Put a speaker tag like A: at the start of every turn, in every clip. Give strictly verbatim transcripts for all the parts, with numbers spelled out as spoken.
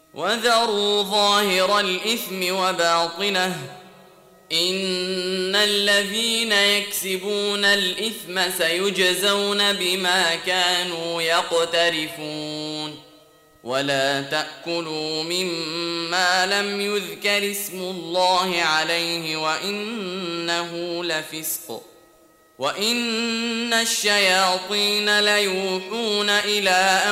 A: وذروا ظاهر الإثم وباطنه إن الذين يكسبون الإثم سيجزون بما كانوا يقترفون ولا تأكلوا مما لم يذكر اسم الله عليه وإنه لفسق وإن الشياطين ليوحون إلى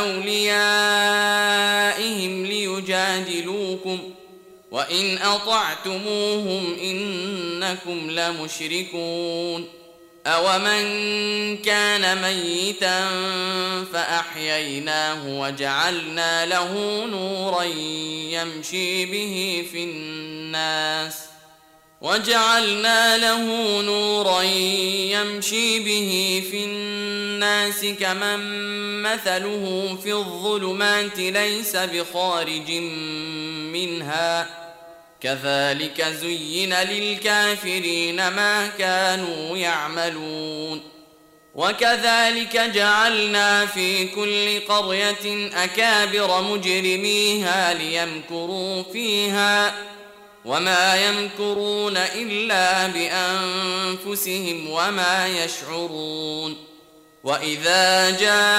A: أوليائهم ليجادلوكم وإن أطعتموهم إنكم لمشركون أومن كان ميتا فأحييناه وجعلنا له نورا يمشي به في الناس وجعلنا له نورا يمشي به في الناس كمن مثله في الظلمات ليس بخارج منها كذلك زين للكافرين ما كانوا يعملون وكذلك جعلنا في كل قرية أكابر مجرميها ليمكروا فيها وما يمكرون إلا بأنفسهم وما يشعرون وإذا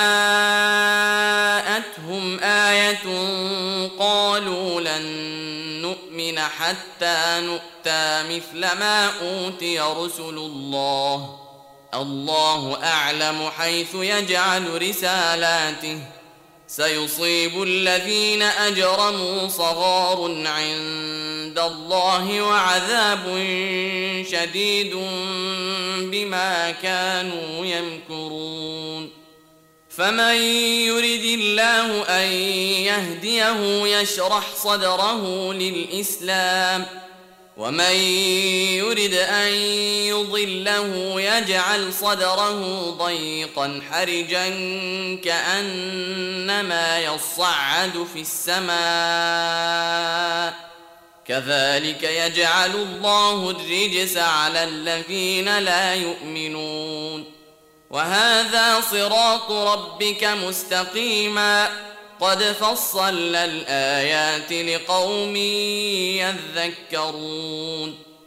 A: جاءتهم آية قالوا لن نؤمن حتى نؤتى مثل ما أوتي رسل الله الله أعلم حيث يجعل رسالاته سيصيب الذين أجرموا صغار عند الله وعذاب شديد بما كانوا يمكرون فمن يرد الله أن يهديه يشرح صدره للإسلام ومن يرد أن يضله يجعل صدره ضيقا حرجا كأنما يصعد في السماء كذلك يجعل الله الرجس على الذين لا يؤمنون وهذا صراط ربك مستقيما قد فصلنا الآيات لقوم يذكرون